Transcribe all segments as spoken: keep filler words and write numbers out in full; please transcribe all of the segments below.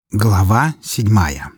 Глава седьмая.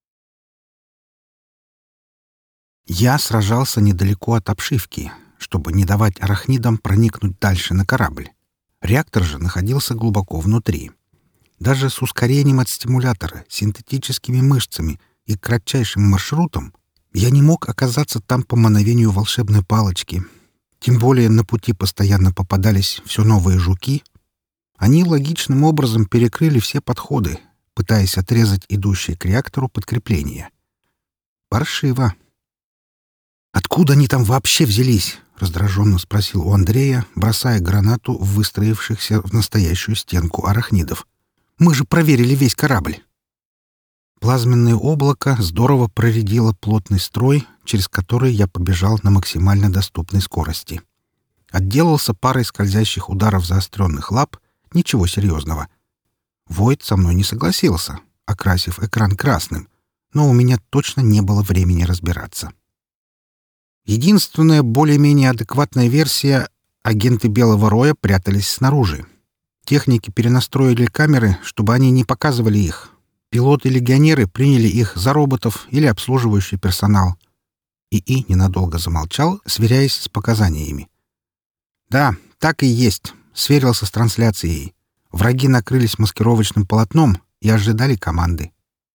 Я сражался недалеко от обшивки, чтобы не давать арахнидам проникнуть дальше на корабль. Реактор же находился глубоко внутри. Даже с ускорением от стимулятора, синтетическими мышцами и кратчайшим маршрутом я не мог оказаться там по мановению волшебной палочки. Тем более на пути постоянно попадались все новые жуки. Они логичным образом перекрыли все подходы, пытаясь отрезать идущее к реактору подкрепление. Паршиво. «Откуда они там вообще взялись?» — раздраженно спросил у Андрея, бросая гранату в выстроившихся в настоящую стенку арахнидов. «Мы же проверили весь корабль!» Плазменное облако здорово проредило плотный строй, через который я побежал на максимально доступной скорости. Отделался парой скользящих ударов заостренных лап, ничего серьезного. Войд со мной не согласился, окрасив экран красным, но у меня точно не было времени разбираться. Единственная более-менее адекватная версия — агенты Белого Роя прятались снаружи. Техники перенастроили камеры, чтобы они не показывали их. Пилоты-легионеры приняли их за роботов или обслуживающий персонал. ИИ ненадолго замолчал, сверяясь с показаниями. «Да, так и есть», — сверился с трансляцией. Враги накрылись маскировочным полотном и ожидали команды.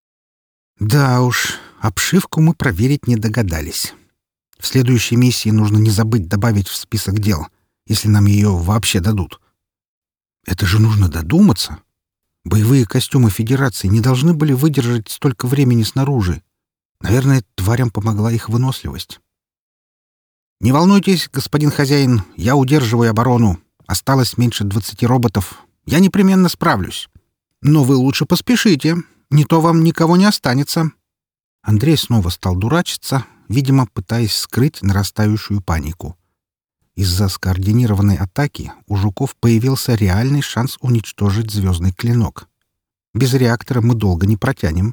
Да уж, обшивку мы проверить не догадались. В следующей миссии нужно не забыть добавить в список дел, если нам ее вообще дадут. Это же нужно додуматься. Боевые костюмы Федерации не должны были выдержать столько времени снаружи. Наверное, тварям помогла их выносливость. «Не волнуйтесь, господин хозяин, я удерживаю оборону. Осталось меньше двадцати роботов. Я непременно справлюсь. Но вы лучше поспешите, не то вам никого не останется». Андрей снова стал дурачиться, видимо, пытаясь скрыть нарастающую панику. Из-за скоординированной атаки у жуков появился реальный шанс уничтожить звездный клинок. Без реактора мы долго не протянем.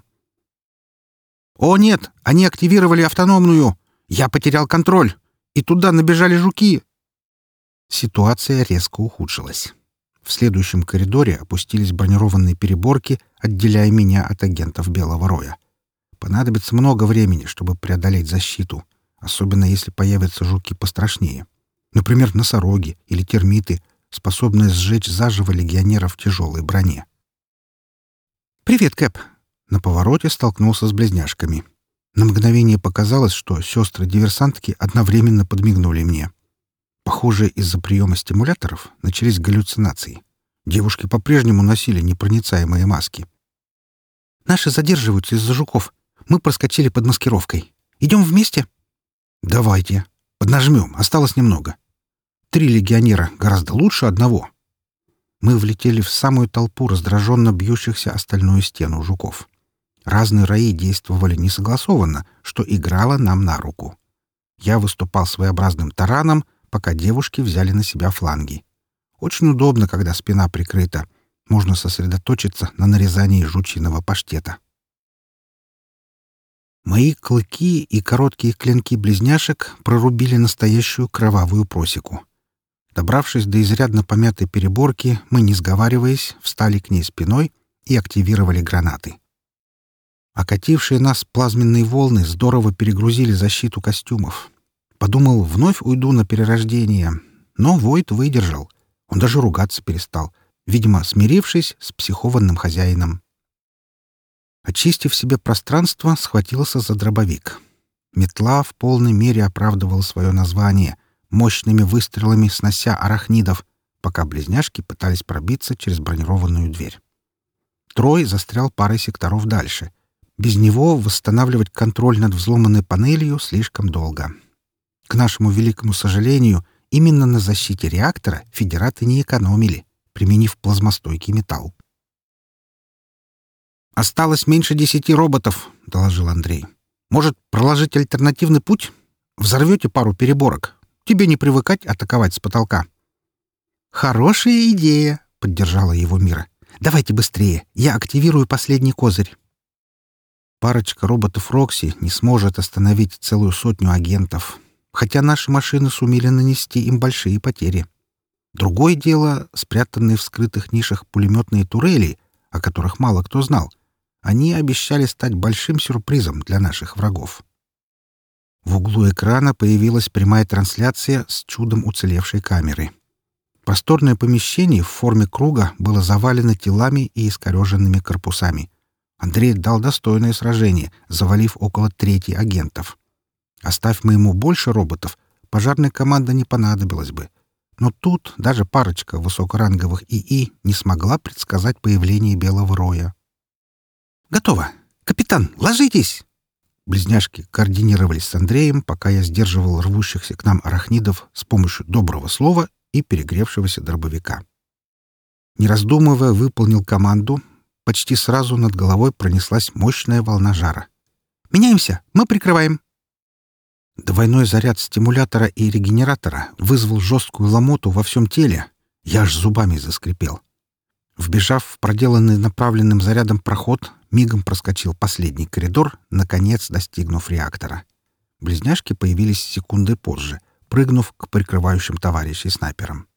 «О, нет! Они активировали автономную! Я потерял контроль! И туда набежали жуки!» Ситуация резко ухудшилась. В следующем коридоре опустились бронированные переборки, отделяя меня от агентов Белого Роя. Понадобится много времени, чтобы преодолеть защиту, особенно если появятся жуки пострашнее. Например, носороги или термиты, способные сжечь заживо легионеров в тяжелой броне. «Привет, Кэп!» На повороте столкнулся с близняшками. На мгновение показалось, что сестры-диверсантки одновременно подмигнули мне. Похоже, из-за приема стимуляторов начались галлюцинации. Девушки по-прежнему носили непроницаемые маски. «Наши задерживаются из-за жуков. Мы проскочили под маскировкой. Идем вместе?» «Давайте. Поднажмем. Осталось немного. Три легионера гораздо лучше одного». Мы влетели в самую толпу раздраженно бьющихся о стальную стену жуков. Разные раи действовали несогласованно, что играло нам на руку. Я выступал своеобразным тараном, пока девушки взяли на себя фланги. Очень удобно, когда спина прикрыта. Можно сосредоточиться на нарезании жучиного паштета. Мои клыки и короткие клинки близняшек прорубили настоящую кровавую просеку. Добравшись до изрядно помятой переборки, мы, не сговариваясь, встали к ней спиной и активировали гранаты. Окатившие нас плазменные волны здорово перегрузили защиту костюмов. Подумал, вновь уйду на перерождение, но Войд выдержал. Он даже ругаться перестал, видимо, смирившись с психованным хозяином. Очистив себе пространство, схватился за дробовик. Метла в полной мере оправдывала свое название, мощными выстрелами снося арахнидов, пока близняшки пытались пробиться через бронированную дверь. Трой застрял парой секторов дальше. Без него восстанавливать контроль над взломанной панелью слишком долго. К нашему великому сожалению, именно на защите реактора федераты не экономили, применив плазмостойкий металл. «Осталось меньше десяти роботов», — доложил Андрей. «Может, проложить альтернативный путь? Взорвете пару переборок. Тебе не привыкать атаковать с потолка». «Хорошая идея», — поддержала его Мира. «Давайте быстрее. Я активирую последний козырь». Парочка роботов Рокси не сможет остановить целую сотню агентов, хотя наши машины сумели нанести им большие потери. Другое дело — спрятанные в скрытых нишах пулеметные турели, о которых мало кто знал. они обещали стать большим сюрпризом для наших врагов. В углу экрана появилась прямая трансляция с чудом уцелевшей камеры. Просторное помещение в форме круга было завалено телами и искореженными корпусами. Андрей дал достойное сражение, завалив около трети агентов. Оставь мы ему больше роботов, пожарная команда не понадобилась бы. Но тут даже парочка высокоранговых ИИ не смогла предсказать появление Белого Роя. «Готово! Капитан, ложитесь!» Близняшки координировались с Андреем, пока я сдерживал рвущихся к нам арахнидов с помощью доброго слова и перегревшегося дробовика. Не раздумывая, выполнил команду. Почти сразу над головой пронеслась мощная волна жара. «Меняемся! Мы прикрываем!» Двойной заряд стимулятора и регенератора вызвал жесткую ломоту во всем теле. Я аж зубами заскрипел. Вбежав в проделанный направленным зарядом проход, мигом проскочил последний коридор, наконец достигнув реактора. Близняшки появились секунды позже, прыгнув к прикрывающим товарищей снайперам.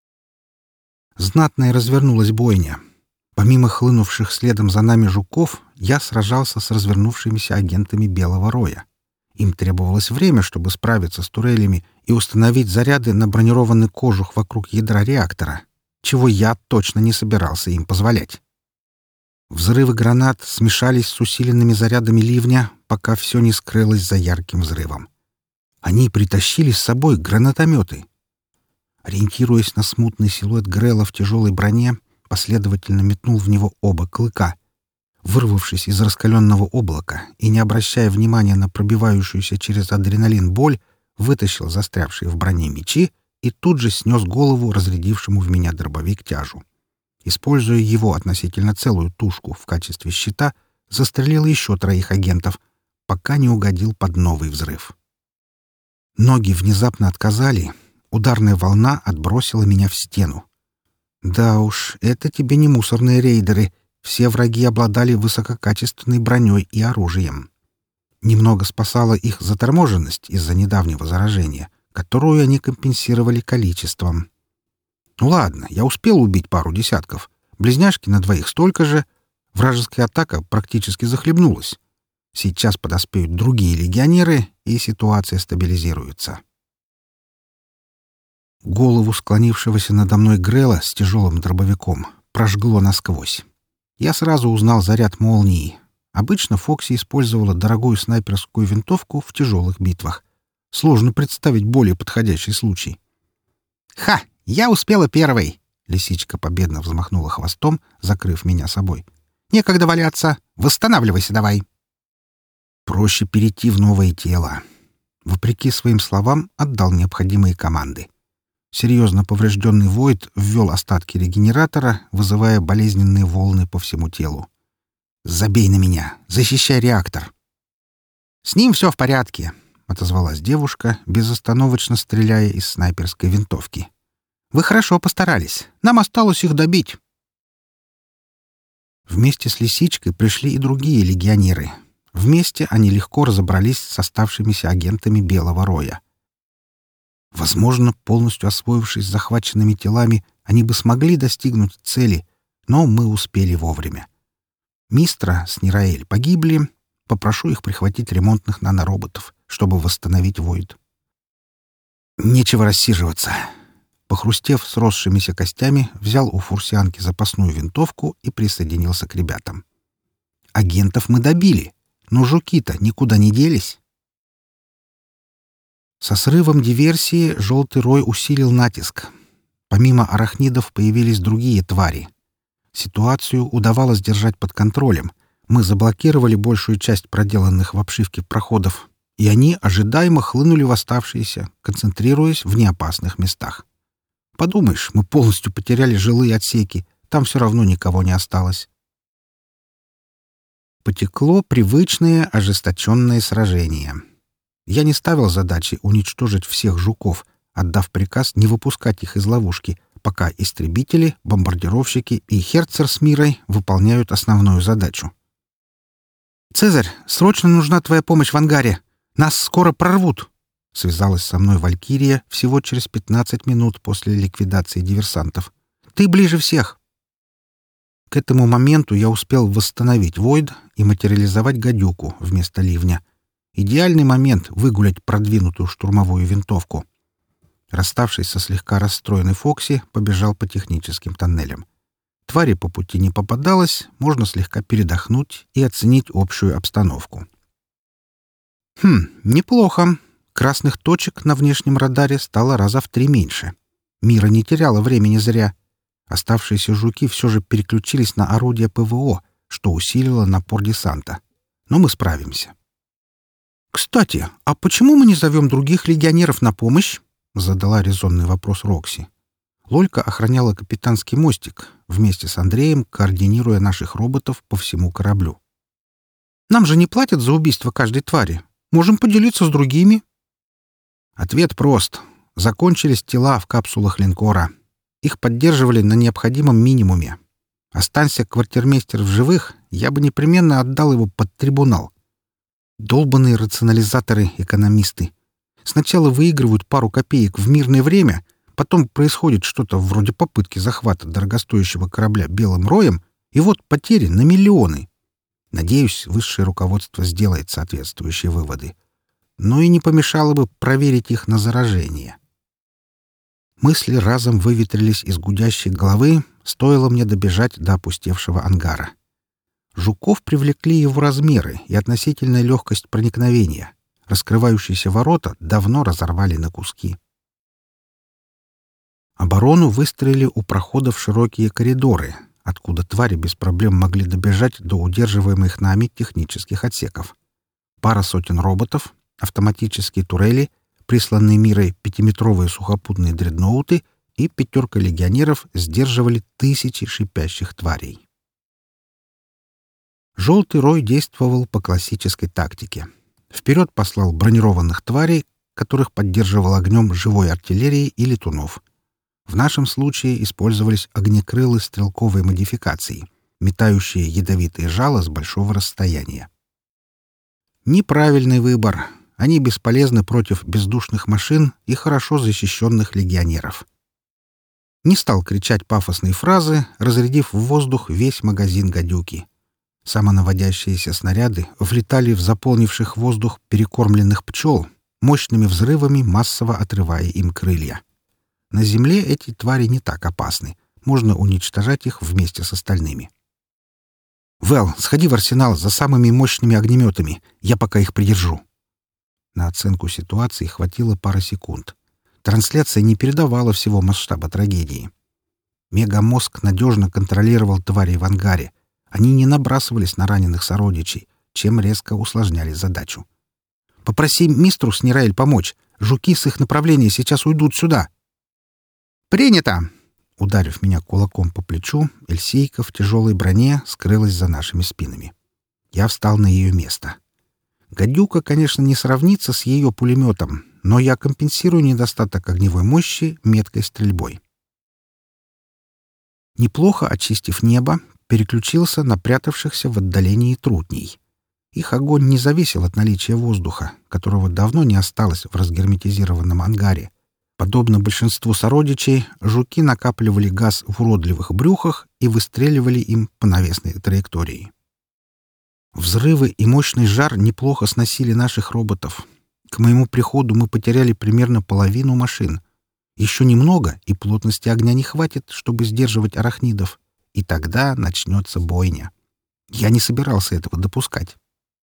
Знатная развернулась бойня. Помимо хлынувших следом за нами жуков, я сражался с развернувшимися агентами Белого Роя. Им требовалось время, чтобы справиться с турелями и установить заряды на бронированный кожух вокруг ядра реактора, чего я точно не собирался им позволять. Взрывы гранат смешались с усиленными зарядами ливня, пока все не скрылось за ярким взрывом. Они притащили с собой гранатометы. Ориентируясь на смутный силуэт Грэлла в тяжелой броне, последовательно метнул в него оба клыка. Вырвавшись из раскаленного облака и не обращая внимания на пробивающуюся через адреналин боль, вытащил застрявшие в броне мечи и тут же снес голову разрядившему в меня дробовик тяжу. Используя его относительно целую тушку в качестве щита, застрелил еще троих агентов, пока не угодил под новый взрыв. Ноги внезапно отказали, ударная волна отбросила меня в стену. Да уж, это тебе не мусорные рейдеры. Все враги обладали высококачественной броней и оружием. Немного спасала их заторможенность из-за недавнего заражения, которую они компенсировали количеством. Ну ладно, я успел убить пару десятков. Близняшки на двоих столько же. Вражеская атака практически захлебнулась. Сейчас подоспеют другие легионеры, и ситуация стабилизируется. Голову склонившегося надо мной Грэлла с тяжелым дробовиком прожгло насквозь. Я сразу узнал заряд молнии. Обычно Фокси использовала дорогую снайперскую винтовку в тяжелых битвах. Сложно представить более подходящий случай. «Ха! Я успела первой!» Лисичка победно взмахнула хвостом, закрыв меня собой. «Некогда валяться! Восстанавливайся давай!» Проще перейти в новое тело. Вопреки своим словам, отдал необходимые команды. Серьезно поврежденный Войд ввел остатки регенератора, вызывая болезненные волны по всему телу. «Забей на меня! Защищай реактор!» «С ним все в порядке!» — отозвалась девушка, безостановочно стреляя из снайперской винтовки. «Вы хорошо постарались. Нам осталось их добить». Вместе с Лисичкой пришли и другие легионеры. Вместе они легко разобрались с оставшимися агентами Белого Роя. Возможно, полностью освоившись захваченными телами, они бы смогли достигнуть цели, но мы успели вовремя. Мистра с Нираэль погибли. Попрошу их прихватить ремонтных нанороботов, чтобы восстановить Войд. Нечего рассиживаться. Похрустев сросшимися костями, взял у фурсианки запасную винтовку и присоединился к ребятам. Агентов мы добили, но жуки-то никуда не делись. Со срывом диверсии Желтый Рой усилил натиск. Помимо арахнидов появились другие твари. Ситуацию удавалось держать под контролем. Мы заблокировали большую часть проделанных в обшивке проходов, и они ожидаемо хлынули в оставшиеся, концентрируясь в неопасных местах. Подумаешь, мы полностью потеряли жилые отсеки, там все равно никого не осталось. Потекло привычное ожесточенное сражение. Я не ставил задачи уничтожить всех жуков, отдав приказ не выпускать их из ловушки, пока истребители, бомбардировщики и Херцер с Мирой выполняют основную задачу. «Цезарь, срочно нужна твоя помощь в ангаре! Нас скоро прорвут!» — связалась со мной Валькирия всего через пятнадцать минут после ликвидации диверсантов. «Ты ближе всех!» К этому моменту я успел восстановить Войд и материализовать гадюку вместо ливня. Идеальный момент выгулять продвинутую штурмовую винтовку. Расставшись со слегка расстроенной Фокси, побежал по техническим тоннелям. Твари по пути не попадалось, можно слегка передохнуть и оценить общую обстановку. Хм, неплохо. Красных точек на внешнем радаре стало раза в три меньше. Мира не теряла времени зря. Оставшиеся жуки все же переключились на орудия ПВО, что усилило напор десанта. Но мы справимся. «Кстати, а почему мы не зовем других легионеров на помощь?» — задала резонный вопрос Рокси. Лолька охраняла капитанский мостик, вместе с Андреем координируя наших роботов по всему кораблю. «Нам же не платят за убийство каждой твари. Можем поделиться с другими». Ответ прост. Закончились тела в капсулах линкора. Их поддерживали на необходимом минимуме. Останься квартирмейстер в живых, я бы непременно отдал его под трибунал. Долбаные рационализаторы-экономисты. Сначала выигрывают пару копеек в мирное время, потом происходит что-то вроде попытки захвата дорогостоящего корабля белым роем, и вот потери на миллионы. Надеюсь, высшее руководство сделает соответствующие выводы. Но и не помешало бы проверить их на заражение. Мысли разом выветрились из гудящей головы, стоило мне добежать до опустевшего ангара. Жуков привлекли его размеры и относительная легкость проникновения. Раскрывающиеся ворота давно разорвали на куски. Оборону выстроили у проходов широкие коридоры, откуда твари без проблем могли добежать до удерживаемых нами технических отсеков. Пара сотен роботов, автоматические турели, присланные мирой пятиметровые сухопутные дредноуты и пятерка легионеров сдерживали тысячи шипящих тварей. Желтый рой действовал по классической тактике. Вперед послал бронированных тварей, которых поддерживал огнем живой артиллерии и летунов. В нашем случае использовались огнекрылы стрелковой модификации, метающие ядовитые жало с большого расстояния. Неправильный выбор. Они бесполезны против бездушных машин и хорошо защищенных легионеров. Не стал кричать пафосные фразы, разрядив в воздух весь магазин гадюки. Самонаводящиеся снаряды влетали в заполнивших воздух перекормленных пчел, мощными взрывами массово отрывая им крылья. На земле эти твари не так опасны. Можно уничтожать их вместе с остальными. «Вэл, сходи в арсенал за самыми мощными огнеметами. Я пока их придержу». На оценку ситуации хватило пары секунд. Трансляция не передавала всего масштаба трагедии. Мегамозг надежно контролировал тварей в ангаре. Они не набрасывались на раненых сородичей, чем резко усложняли задачу. «Попроси мистру Снираэль помочь. Жуки с их направления сейчас уйдут сюда». «Принято!» Ударив меня кулаком по плечу, Эльсейка в тяжелой броне скрылась за нашими спинами. Я встал на ее место. Гадюка, конечно, не сравнится с ее пулеметом, но я компенсирую недостаток огневой мощи меткой стрельбой. Неплохо очистив небо, переключился на прятавшихся в отдалении трутней. Их огонь не зависел от наличия воздуха, которого давно не осталось в разгерметизированном ангаре. Подобно большинству сородичей, жуки накапливали газ в уродливых брюхах и выстреливали им по навесной траектории. Взрывы и мощный жар неплохо сносили наших роботов. К моему приходу мы потеряли примерно половину машин. Еще немного, и плотности огня не хватит, чтобы сдерживать арахнидов. И тогда начнется бойня. Я не собирался этого допускать.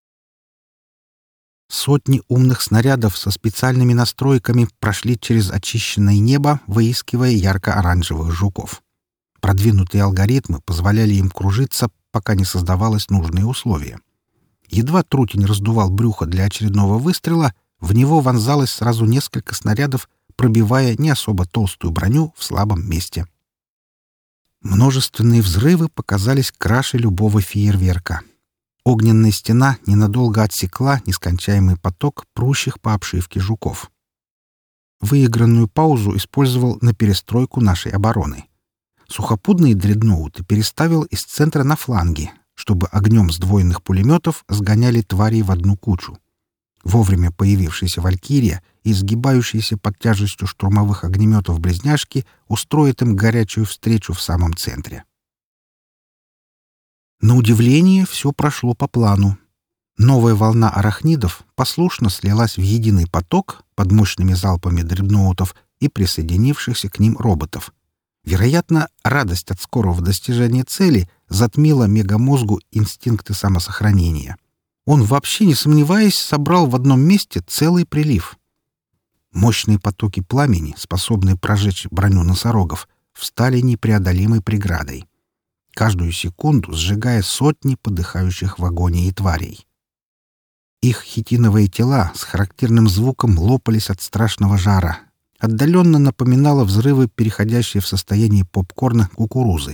Сотни умных снарядов со специальными настройками прошли через очищенное небо, выискивая ярко-оранжевых жуков. Продвинутые алгоритмы позволяли им кружиться, пока не создавалось нужные условия. Едва трутень раздувал брюхо для очередного выстрела, в него вонзалось сразу несколько снарядов, пробивая не особо толстую броню в слабом месте. Множественные взрывы показались краше любого фейерверка. Огненная стена ненадолго отсекла нескончаемый поток прущих по обшивке жуков. Выигранную паузу использовал на перестройку нашей обороны. Сухопутные дредноуты переставил из центра на фланги, чтобы огнем сдвоенных пулеметов сгоняли тварей в одну кучу. Вовремя появившаяся «Валькирия» и сгибающаяся под тяжестью штурмовых огнеметов близняшки устроит им горячую встречу в самом центре. На удивление, все прошло по плану. Новая волна арахнидов послушно слилась в единый поток под мощными залпами дредноутов и присоединившихся к ним роботов. Вероятно, радость от скорого достижения цели затмила мегамозгу инстинкты самосохранения. Он, вообще не сомневаясь, собрал в одном месте целый прилив. Мощные потоки пламени, способные прожечь броню носорогов, встали непреодолимой преградой, каждую секунду сжигая сотни подыхающих в агонии тварей. Их хитиновые тела с характерным звуком лопались от страшного жара. Отдаленно напоминало взрывы, переходящие в состояние попкорна кукурузы.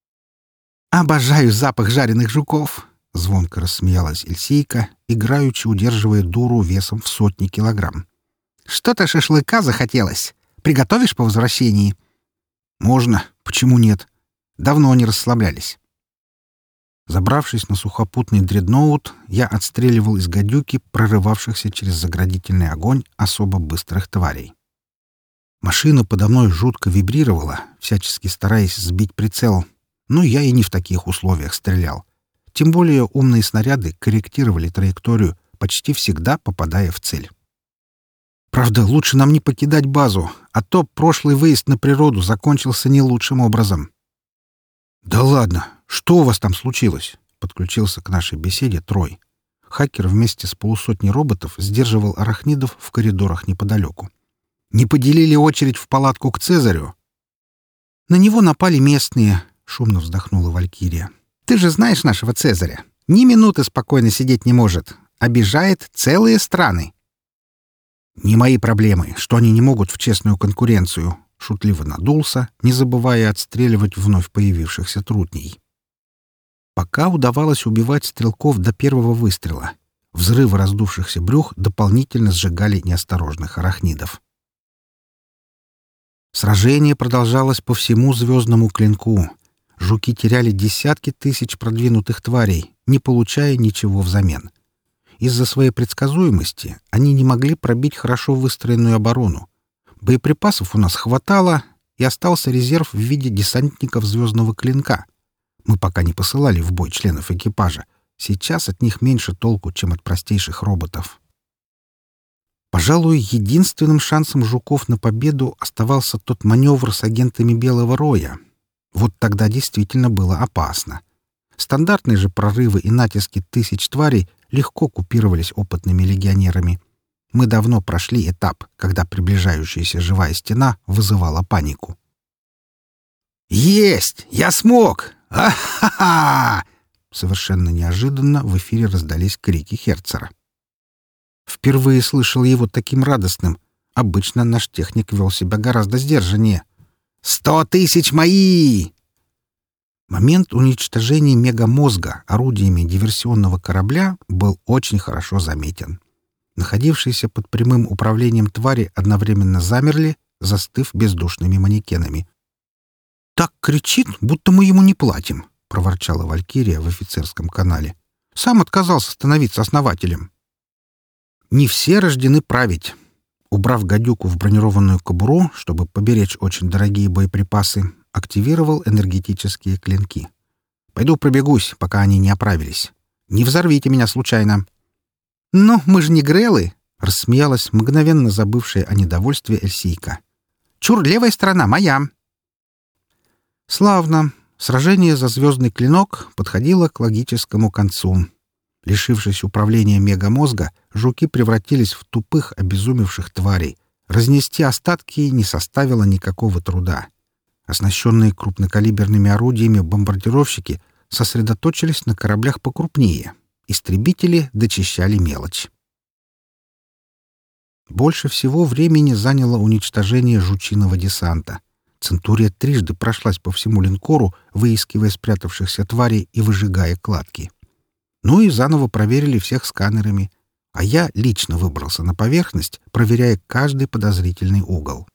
«Обожаю запах жареных жуков!» — звонко рассмеялась Эльсейка, играючи удерживая дуру весом в сотни килограмм. «Что-то шашлыка захотелось. Приготовишь по возвращении?» «Можно. Почему нет? Давно не расслаблялись». Забравшись на сухопутный дредноут, я отстреливал из гадюки прорывавшихся через заградительный огонь особо быстрых тварей. Машина подо мной жутко вибрировала, всячески стараясь сбить прицел, но я и не в таких условиях стрелял. Тем более умные снаряды корректировали траекторию, почти всегда попадая в цель. Правда, лучше нам не покидать базу, а то прошлый выезд на природу закончился не лучшим образом. «Да ладно! Что у вас там случилось?» — подключился к нашей беседе Трой. Хакер вместе с полусотней роботов сдерживал арахнидов в коридорах неподалеку. «Не поделили очередь в палатку к Цезарю?» «На него напали местные», — шумно вздохнула Валькирия. «Ты же знаешь нашего Цезаря. Ни минуты спокойно сидеть не может. Обижает целые страны». «Не мои проблемы, что они не могут в честную конкуренцию», — шутливо надулся, не забывая отстреливать вновь появившихся трутней. Пока удавалось убивать стрелков до первого выстрела. Взрывы раздувшихся брюх дополнительно сжигали неосторожных арахнидов. Сражение продолжалось по всему звездному клинку. Жуки теряли десятки тысяч продвинутых тварей, не получая ничего взамен. Из-за своей предсказуемости они не могли пробить хорошо выстроенную оборону. Боеприпасов у нас хватало, и остался резерв в виде десантников звездного клинка. Мы пока не посылали в бой членов экипажа. Сейчас от них меньше толку, чем от простейших роботов. Пожалуй, единственным шансом жуков на победу оставался тот маневр с агентами Белого Роя. Вот тогда действительно было опасно. Стандартные же прорывы и натиски тысяч тварей легко купировались опытными легионерами. Мы давно прошли этап, когда приближающаяся живая стена вызывала панику. «Есть! Я смог! А-ха-ха!» Совершенно неожиданно в эфире раздались крики Херцера. Впервые слышал его таким радостным. Обычно наш техник вел себя гораздо сдержаннее. «Сто тысяч мои!» Момент уничтожения мегамозга орудиями диверсионного корабля был очень хорошо заметен. Находившиеся под прямым управлением твари одновременно замерли, застыв бездушными манекенами. «Так кричит, будто мы ему не платим», — проворчала Валькирия в офицерском канале. «Сам отказался становиться основателем». Не все рождены править. Убрав гадюку в бронированную кобуру, чтобы поберечь очень дорогие боеприпасы, активировал энергетические клинки. «Пойду пробегусь, пока они не оправились. Не взорвите меня случайно». «Но мы же не грелы!» — рассмеялась мгновенно забывшая о недовольстве Эльсийка. «Чур, левая сторона моя!» Славно. Сражение за звездный клинок подходило к логическому концу. Лишившись управления мегамозга, жуки превратились в тупых, обезумевших тварей. Разнести остатки не составило никакого труда. Оснащенные крупнокалиберными орудиями бомбардировщики сосредоточились на кораблях покрупнее. Истребители дочищали мелочь. Больше всего времени заняло уничтожение жучиного десанта. Центурия трижды прошлась по всему линкору, выискивая спрятавшихся тварей и выжигая кладки. Ну и заново проверили всех сканерами, а я лично выбрался на поверхность, проверяя каждый подозрительный угол.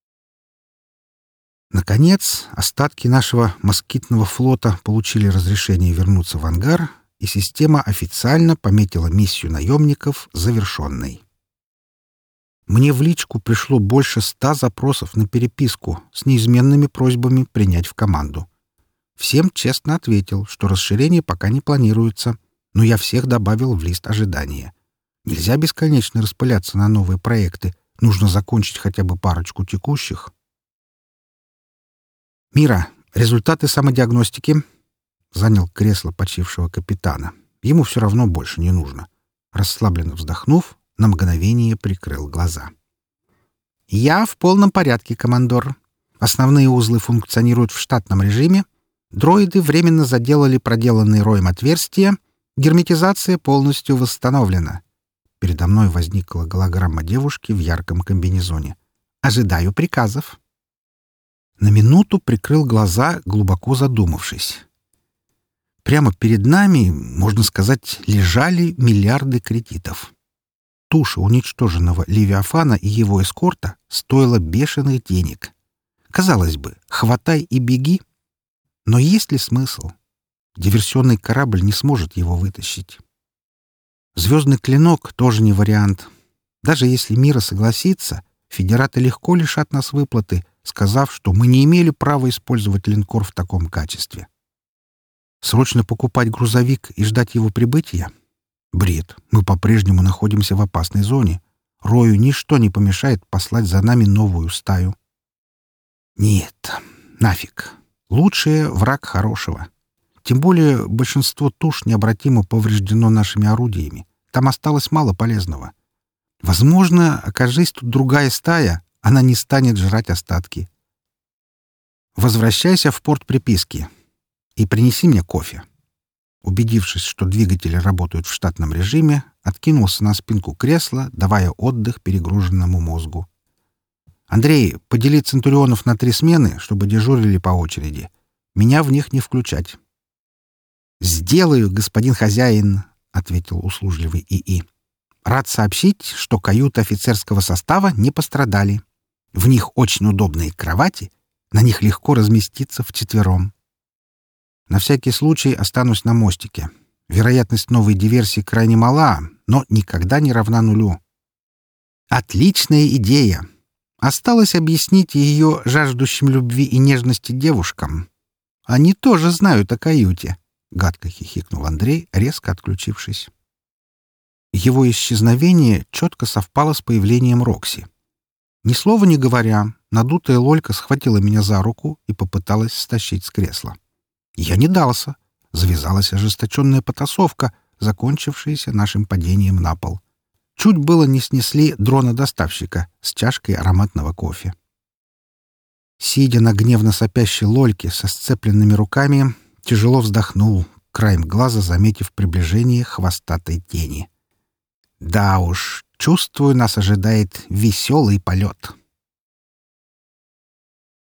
Наконец, остатки нашего москитного флота получили разрешение вернуться в ангар, и система официально пометила миссию наемников завершенной. Мне в личку пришло больше ста запросов на переписку с неизменными просьбами принять в команду. Всем честно ответил, что расширение пока не планируется, но я всех добавил в лист ожидания. Нельзя бесконечно распыляться на новые проекты. Нужно закончить хотя бы парочку текущих. «Мира, результаты самодиагностики?» Занял кресло почившего капитана. Ему все равно больше не нужно. Расслабленно вздохнув, на мгновение прикрыл глаза. «Я в полном порядке, командор. Основные узлы функционируют в штатном режиме. Дроиды временно заделали проделанные роем отверстия. Герметизация полностью восстановлена». Передо мной возникла голограмма девушки в ярком комбинезоне. «Ожидаю приказов». На минуту прикрыл глаза, глубоко задумавшись. Прямо перед нами, можно сказать, лежали миллиарды кредитов. Туша уничтоженного Левиафана и его эскорта стоила бешеных денег. Казалось бы, хватай и беги. Но есть ли смысл? Диверсионный корабль не сможет его вытащить. Звездный клинок тоже не вариант. Даже если Мира согласится, федераты легко лишат нас выплаты, сказав, что мы не имели права использовать линкор в таком качестве. Срочно покупать грузовик и ждать его прибытия? Бред. Мы по-прежнему находимся в опасной зоне. Рою ничто не помешает послать за нами новую стаю. Нет, нафиг. Лучшее — враг хорошего. Тем более большинство туш необратимо повреждено нашими орудиями. Там осталось мало полезного. Возможно, окажись тут другая стая, она не станет жрать остатки. Возвращайся в порт приписки и принеси мне кофе. Убедившись, что двигатели работают в штатном режиме, откинулся на спинку кресла, давая отдых перегруженному мозгу. «Андрей, подели центурионов на три смены, чтобы дежурили по очереди. Меня в них не включать». «Сделаю, господин хозяин», — ответил услужливый ИИ. «Рад сообщить, что каюты офицерского состава не пострадали. В них очень удобные кровати, на них легко разместиться вчетвером. На всякий случай останусь на мостике. Вероятность новой диверсии крайне мала, но никогда не равна нулю». «Отличная идея! Осталось объяснить ее жаждущим любви и нежности девушкам. Они тоже знают о каюте», — гадко хихикнул Андрей, резко отключившись. Его исчезновение четко совпало с появлением Рокси. Ни слова не говоря, надутая лолька схватила меня за руку и попыталась стащить с кресла. Я не дался. Завязалась ожесточенная потасовка, закончившаяся нашим падением на пол. Чуть было не снесли дрона-доставщика с чашкой ароматного кофе. Сидя на гневно сопящей лольке со сцепленными руками, тяжело вздохнул, краем глаза заметив приближение хвостатой тени. Да уж, чувствую, нас ожидает веселый полет.